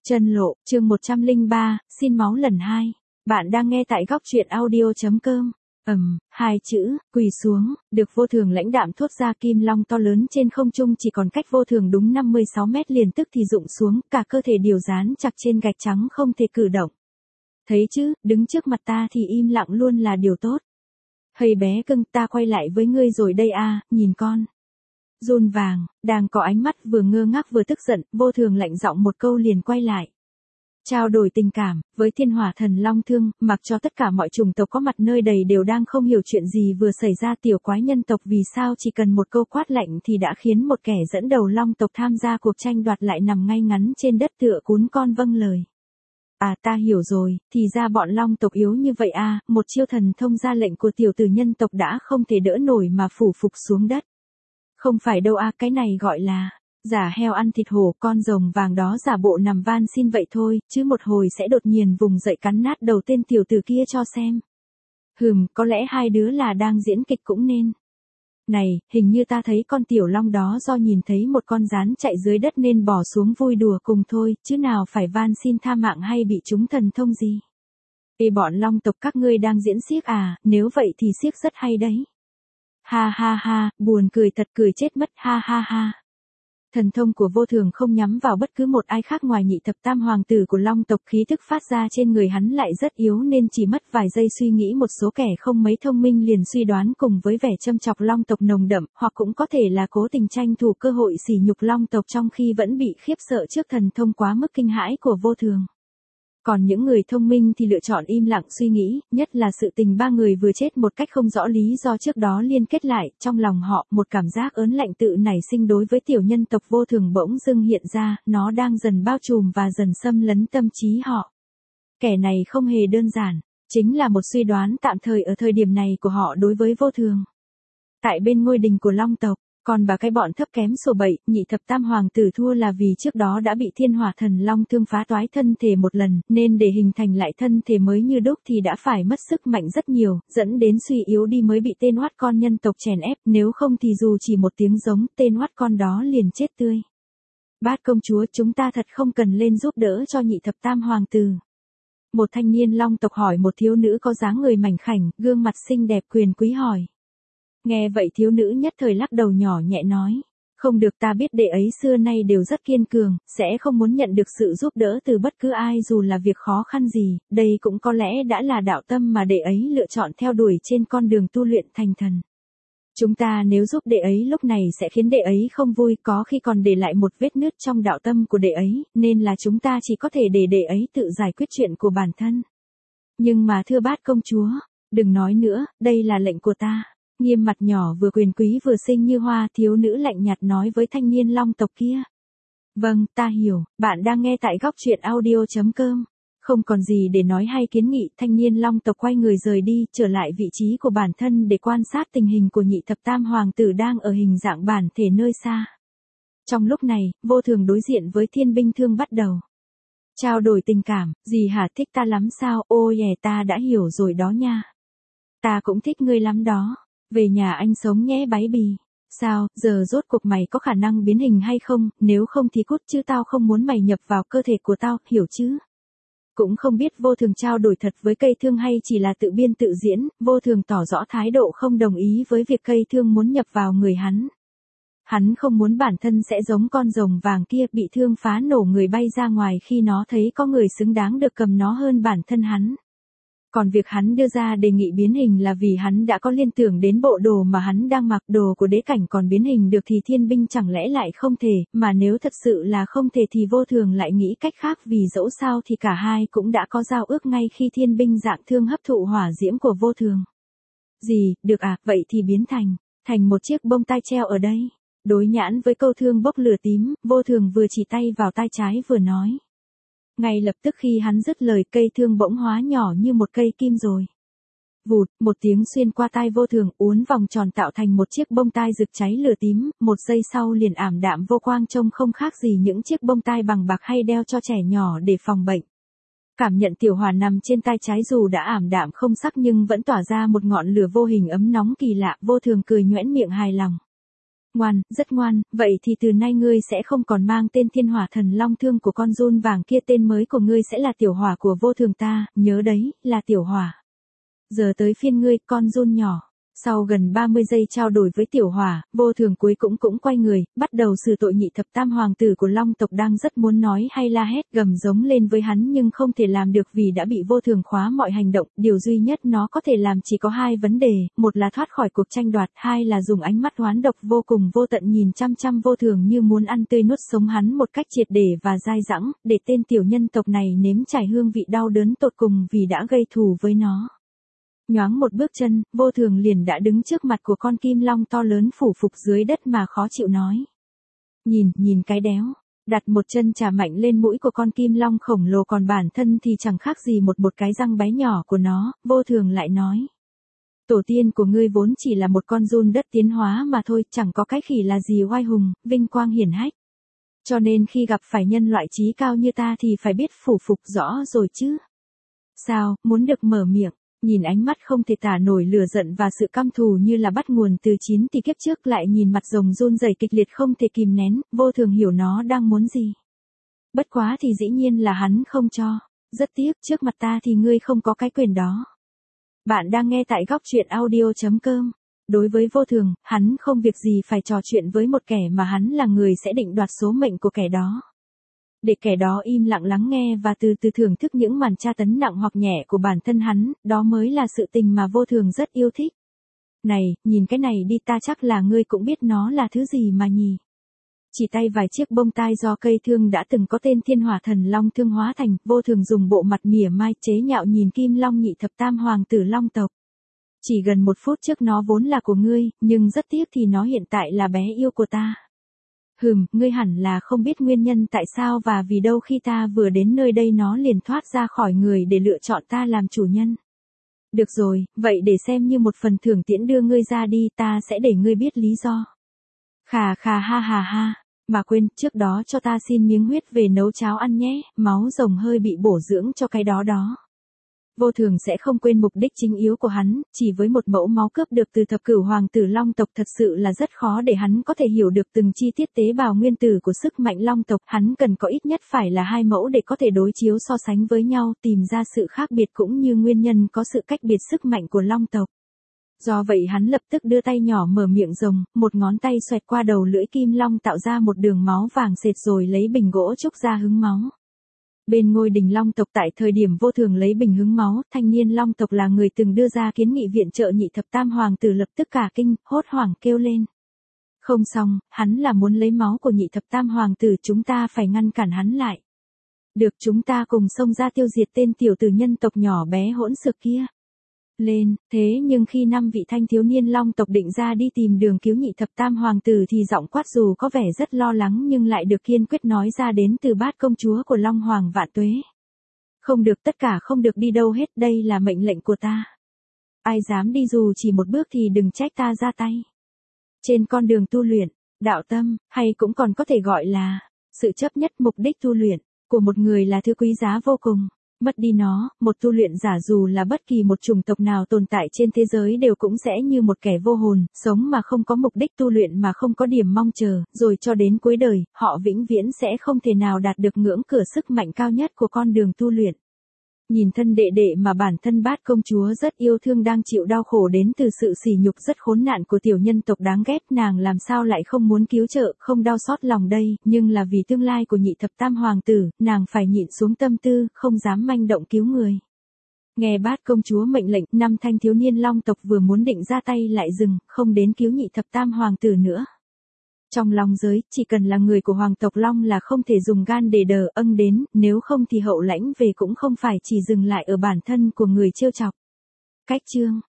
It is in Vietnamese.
Chân lộ, chương 103, xin máu lần 2. Bạn đang nghe tại góc truyện audio.com. Hai chữ, quỳ xuống, được Vô Thường lãnh đạm thốt ra. Kim long to lớn trên không trung chỉ còn cách Vô Thường đúng 56 mét liền tức thì rụng xuống, cả cơ thể đều dán chặt trên gạch trắng không thể cử động. Thấy chứ, đứng trước mặt ta thì im lặng luôn là điều tốt. Hây bé cưng, ta quay lại với ngươi rồi đây à, nhìn con. Run vàng, đang có ánh mắt vừa ngơ ngác vừa tức giận, Vô Thường lạnh giọng một câu liền quay lại. Trao đổi tình cảm, với thiên hỏa thần long thương, mặc cho tất cả mọi chủng tộc có mặt nơi đầy đều đang không hiểu chuyện gì vừa xảy ra. Tiểu quái nhân tộc vì sao chỉ cần một câu quát lạnh thì đã khiến một kẻ dẫn đầu long tộc tham gia cuộc tranh đoạt lại nằm ngay ngắn trên đất tựa cún con vâng lời. À, ta hiểu rồi, thì ra bọn long tộc yếu như vậy à, một chiêu thần thông ra lệnh của tiểu tử nhân tộc đã không thể đỡ nổi mà phủ phục xuống đất. Không phải đâu à, cái này gọi là giả heo ăn thịt hổ. Con rồng vàng đó giả bộ nằm van xin vậy thôi, chứ một hồi sẽ đột nhiên vùng dậy cắn nát đầu tên tiểu tử kia cho xem. Có lẽ hai đứa là đang diễn kịch cũng nên. Này, hình như ta thấy con tiểu long đó do nhìn thấy một con rán chạy dưới đất nên bỏ xuống vui đùa cùng thôi, chứ nào phải van xin tha mạng hay bị trúng thần thông gì. Ê bọn long tộc các ngươi đang diễn xiếc à, nếu vậy thì xiếc rất hay đấy. Ha ha ha, buồn cười thật, cười chết mất, ha ha ha. Thần thông của Vô Thường không nhắm vào bất cứ một ai khác ngoài nhị thập tam hoàng tử của long tộc. Khí thức phát ra trên người hắn lại rất yếu nên chỉ mất vài giây suy nghĩ một số kẻ không mấy thông minh liền suy đoán cùng với vẻ châm chọc long tộc nồng đậm, hoặc cũng có thể là cố tình tranh thủ cơ hội sỉ nhục long tộc trong khi vẫn bị khiếp sợ trước thần thông quá mức kinh hãi của Vô Thường. Còn những người thông minh thì lựa chọn im lặng suy nghĩ, nhất là sự tình ba người vừa chết một cách không rõ lý do trước đó liên kết lại, trong lòng họ, một cảm giác ớn lạnh tự nảy sinh đối với tiểu nhân tộc Vô Thường bỗng dưng hiện ra, nó đang dần bao trùm và dần xâm lấn tâm trí họ. Kẻ này không hề đơn giản, chính là một suy đoán tạm thời ở thời điểm này của họ đối với Vô Thường. Tại bên ngôi đình của long tộc, còn bà cái bọn thấp kém sổ bậy, nhị thập tam hoàng tử thua là vì trước đó đã bị thiên hỏa thần long thương phá toái thân thể một lần, nên để hình thành lại thân thể mới như đúc thì đã phải mất sức mạnh rất nhiều, dẫn đến suy yếu đi mới bị tên oát con nhân tộc chèn ép, nếu không thì dù chỉ một tiếng giống, tên oát con đó liền chết tươi. Bát công chúa, chúng ta thật không cần lên giúp đỡ cho nhị thập tam hoàng tử. Một thanh niên long tộc hỏi một thiếu nữ có dáng người mảnh khảnh, gương mặt xinh đẹp quyền quý hỏi. Nghe vậy thiếu nữ nhất thời lắc đầu nhỏ nhẹ nói. Không được, ta biết đệ ấy xưa nay đều rất kiên cường, sẽ không muốn nhận được sự giúp đỡ từ bất cứ ai dù là việc khó khăn gì, đây cũng có lẽ đã là đạo tâm mà đệ ấy lựa chọn theo đuổi trên con đường tu luyện thành thần. Chúng ta nếu giúp đệ ấy lúc này sẽ khiến đệ ấy không vui, có khi còn để lại một vết nứt trong đạo tâm của đệ ấy, nên là chúng ta chỉ có thể để đệ ấy tự giải quyết chuyện của bản thân. Nhưng mà thưa bát công chúa, đừng nói nữa, đây là lệnh của ta. Nghiêm mặt nhỏ vừa quyền quý vừa xinh như hoa, thiếu nữ lạnh nhạt nói với thanh niên long tộc kia. Vâng, ta hiểu, bạn đang nghe tại góc truyện audio.com. Không còn gì để nói hay kiến nghị, thanh niên long tộc quay người rời đi, trở lại vị trí của bản thân để quan sát tình hình của nhị thập tam hoàng tử đang ở hình dạng bản thể nơi xa. Trong lúc này, Vô Thường đối diện với Thiên Binh Thương bắt đầu. Trao đổi tình cảm, gì hả, thích ta lắm sao, ô ta đã hiểu rồi đó nha. Ta cũng thích ngươi lắm đó. Về nhà anh sống nhé bái bì. Sao, giờ rốt cuộc mày có khả năng biến hình hay không, nếu không thì cút chứ tao không muốn mày nhập vào cơ thể của tao, hiểu chứ? Cũng không biết Vô Thường trao đổi thật với cây thương hay chỉ là tự biên tự diễn, Vô Thường tỏ rõ thái độ không đồng ý với việc cây thương muốn nhập vào người hắn. Hắn không muốn bản thân sẽ giống con rồng vàng kia bị thương phá nổ người bay ra ngoài khi nó thấy có người xứng đáng được cầm nó hơn bản thân hắn. Còn việc hắn đưa ra đề nghị biến hình là vì hắn đã có liên tưởng đến bộ đồ mà hắn đang mặc, đồ của đế cảnh còn biến hình được thì thiên binh chẳng lẽ lại không thể, mà nếu thật sự là không thể thì Vô Thường lại nghĩ cách khác vì dẫu sao thì cả hai cũng đã có giao ước ngay khi thiên binh dạng thương hấp thụ hỏa diễm của Vô Thường. Gì, được à, vậy thì biến thành một chiếc bông tai treo ở đây. Đối nhãn với câu thương bốc lửa tím, Vô Thường vừa chỉ tay vào tai trái vừa nói. Ngay lập tức khi hắn dứt lời cây thương bỗng hóa nhỏ như một cây kim rồi. Vụt, một tiếng xuyên qua tai Vô Thường uốn vòng tròn tạo thành một chiếc bông tai rực cháy lửa tím, một giây sau liền ảm đạm vô quang trông không khác gì những chiếc bông tai bằng bạc hay đeo cho trẻ nhỏ để phòng bệnh. Cảm nhận tiểu hỏa nằm trên tai trái dù đã ảm đạm không sắc nhưng vẫn tỏa ra một ngọn lửa vô hình ấm nóng kỳ lạ, Vô Thường cười nhoẻn miệng hài lòng. Ngoan, rất ngoan, vậy thì từ nay ngươi sẽ không còn mang tên Thiên Hỏa Thần Long Thương của con giun vàng kia, tên mới của ngươi sẽ là Tiểu Hỏa của vô thường ta, nhớ đấy, là Tiểu Hỏa. Giờ tới phiên ngươi, con giun nhỏ. Sau gần 30 giây trao đổi với Tiểu Hỏa, vô thường cuối cũng quay người, bắt đầu xử tội nhị thập tam hoàng tử của Long tộc đang rất muốn nói hay la hét gầm giống lên với hắn nhưng không thể làm được vì đã bị vô thường khóa mọi hành động, điều duy nhất nó có thể làm chỉ có hai vấn đề, một là thoát khỏi cuộc tranh đoạt, hai là dùng ánh mắt oán độc vô cùng vô tận nhìn chăm chăm vô thường như muốn ăn tươi nuốt sống hắn một cách triệt để và dai dẳng, để tên tiểu nhân tộc này nếm trải hương vị đau đớn tột cùng vì đã gây thù với nó. Nhoáng một bước chân, vô thường liền đã đứng trước mặt của con kim long to lớn phủ phục dưới đất mà khó chịu nói. Nhìn cái đéo. Đặt một chân chà mạnh lên mũi của con kim long khổng lồ còn bản thân thì chẳng khác gì một cái răng bé nhỏ của nó, vô thường lại nói. Tổ tiên của ngươi vốn chỉ là một con giun đất tiến hóa mà thôi, chẳng có cái khỉ là gì oai hùng, vinh quang hiển hách. Cho nên khi gặp phải nhân loại trí cao như ta thì phải biết phủ phục rõ rồi chứ. Sao, muốn được mở miệng? Nhìn ánh mắt không thể tả nổi lửa giận và sự căm thù như là bắt nguồn từ 9 tỷ kiếp trước, lại nhìn mặt rồng run rẩy kịch liệt không thể kìm nén, vô thường hiểu nó đang muốn gì. Bất quá thì dĩ nhiên là hắn không cho. Rất tiếc, trước mặt ta thì ngươi không có cái quyền đó. Bạn đang nghe tại góc truyện audio.com. Đối với vô thường, hắn không việc gì phải trò chuyện với một kẻ mà hắn là người sẽ định đoạt số mệnh của kẻ đó. Để kẻ đó im lặng lắng nghe và từ từ thưởng thức những màn tra tấn nặng hoặc nhẹ của bản thân hắn, đó mới là sự tình mà vô thường rất yêu thích. Này, nhìn cái này đi, ta chắc là ngươi cũng biết nó là thứ gì mà nhỉ. Chỉ tay vài chiếc bông tai do cây thương đã từng có tên Thiên Hỏa Thần Long Thương hóa thành, vô thường dùng bộ mặt mỉa mai chế nhạo nhìn kim long nhị thập tam hoàng tử Long tộc. Chỉ gần 1 phút trước nó vốn là của ngươi, nhưng rất tiếc thì nó hiện tại là bé yêu của ta. Ngươi hẳn là không biết nguyên nhân tại sao và vì đâu khi ta vừa đến nơi đây nó liền thoát ra khỏi người để lựa chọn ta làm chủ nhân. Được rồi, vậy để xem như một phần thưởng tiễn đưa ngươi ra đi, ta sẽ để ngươi biết lý do. Khà khà ha ha ha, mà quên, trước đó cho ta xin miếng huyết về nấu cháo ăn nhé, máu rồng hơi bị bổ dưỡng cho cái đó đó. Vô thường sẽ không quên mục đích chính yếu của hắn, chỉ với một mẫu máu cướp được từ thập cửu hoàng tử Long tộc thật sự là rất khó để hắn có thể hiểu được từng chi tiết tế bào nguyên tử của sức mạnh Long tộc, hắn cần có ít nhất phải là 2 mẫu để có thể đối chiếu so sánh với nhau, tìm ra sự khác biệt cũng như nguyên nhân có sự cách biệt sức mạnh của Long tộc. Do vậy hắn lập tức đưa tay nhỏ mở miệng rồng, một ngón tay xoẹt qua đầu lưỡi kim long tạo ra một đường máu vàng sệt rồi lấy bình gỗ trúc ra hứng máu. Bên ngôi đình Long tộc tại thời điểm vô thường lấy bình hứng máu, thanh niên Long tộc là người từng đưa ra kiến nghị viện trợ nhị thập tam hoàng tử lập tức cả kinh, hốt hoảng kêu lên. Không xong, hắn là muốn lấy máu của nhị thập tam hoàng tử, chúng ta phải ngăn cản hắn lại. Được, chúng ta cùng xông ra tiêu diệt tên tiểu tử nhân tộc nhỏ bé hỗn xược kia. Lên, thế nhưng khi 5 vị thanh thiếu niên Long tộc định ra đi tìm đường cứu nhị thập tam hoàng tử thì giọng quát dù có vẻ rất lo lắng nhưng lại được kiên quyết nói ra đến từ Bát công chúa của Long Hoàng vạn tuế. Không được, tất cả không được đi đâu hết, đây là mệnh lệnh của ta. Ai dám đi dù chỉ một bước thì đừng trách ta ra tay. Trên con đường tu luyện, đạo tâm, hay cũng còn có thể gọi là sự chấp nhất, mục đích tu luyện của một người là thứ quý giá vô cùng. Mất đi nó, một tu luyện giả dù là bất kỳ một chủng tộc nào tồn tại trên thế giới đều cũng sẽ như một kẻ vô hồn, sống mà không có mục đích tu luyện mà không có điểm mong chờ, rồi cho đến cuối đời, họ vĩnh viễn sẽ không thể nào đạt được ngưỡng cửa sức mạnh cao nhất của con đường tu luyện. Nhìn thân đệ đệ mà bản thân Bát công chúa rất yêu thương đang chịu đau khổ đến từ sự sỉ nhục rất khốn nạn của tiểu nhân tộc đáng ghét, nàng làm sao lại không muốn cứu trợ, không đau xót lòng đây, nhưng là vì tương lai của nhị thập tam hoàng tử, nàng phải nhịn xuống tâm tư, không dám manh động cứu người. Nghe Bát công chúa mệnh lệnh, 5 thanh thiếu niên Long tộc vừa muốn định ra tay lại dừng, không đến cứu nhị thập tam hoàng tử nữa. Trong Long giới, chỉ cần là người của hoàng tộc Long là không thể dùng gan để đờ âng đến, nếu không thì hậu lãnh về cũng không phải chỉ dừng lại ở bản thân của người trêu chọc. Cách chương